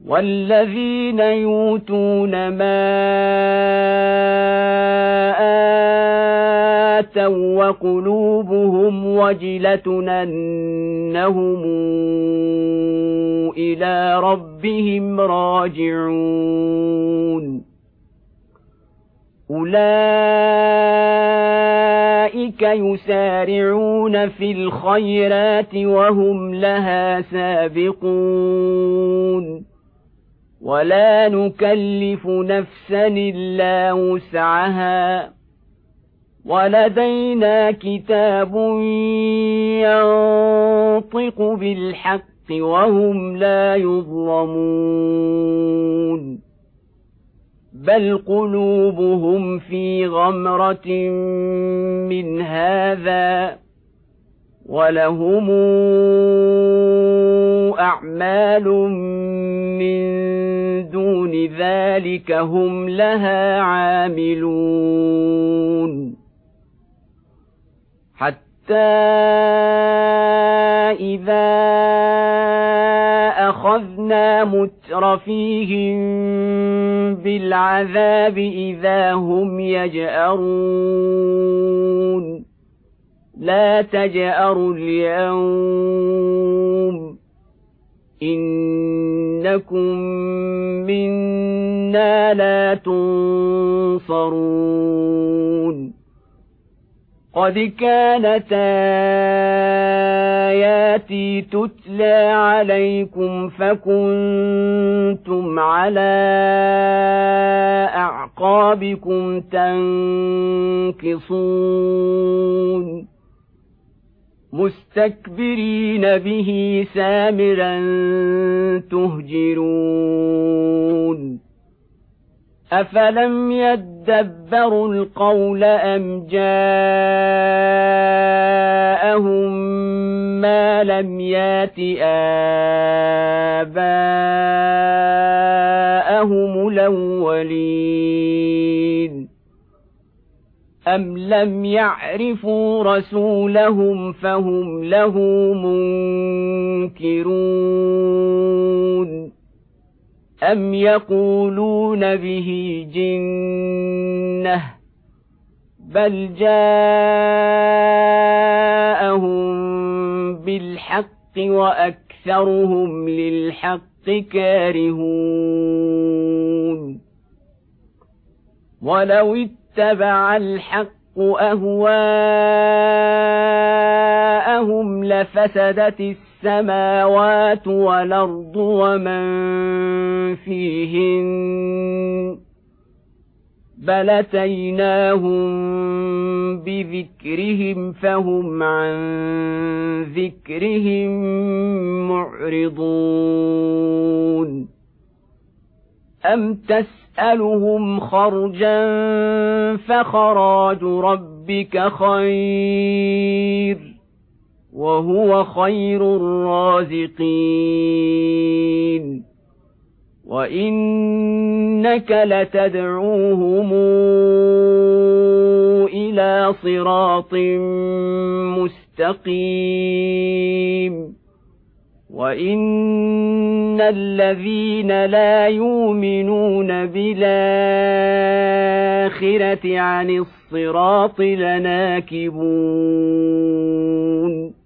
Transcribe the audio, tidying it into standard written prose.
والذين يؤتون ما آتوا وقلوبهم وجلة أنهم إلى ربهم راجعون أولئك يسارعون في الخيرات وهم لها سابقون ولا نكلف نفسا إلا وسعها ولدينا كتاب ينطق بالحق وهم لا يظلمون بل قلوبهم في غمرة من هذا ولهم أعمال من دون ذلك هم لها عاملون حتى إذا أخذنا مترفيهم بالعذاب إذا هم يجأرون لا تجأروا اليوم إنكم منا لا تنصرون قد كانت آياتي تتلى عليكم فكنتم على أعقابكم تنكصون مستكبرين به سامرا تهجرون أفلم يدبروا القول أم جاءهم ما لم يات آباءهم الأولين أم لم يعرفوا رسولهم فهم له منكرون أم يقولون به جنة بل جاءهم بالحق وأكثرهم للحق كارهون ولو اتبع الحق أهواءهم لفسدت السماوات والأرض ومن فيهن بل أتيناهم بذكرهم فهم عن ذكرهم معرضون أم تسألهم خرجا فخراج ربك خير وهو خير الرازقين وإنك لتدعوهم إلى صراط مستقيم وإن الذين لا يؤمنون بالآخرة عن الصراط لناكبون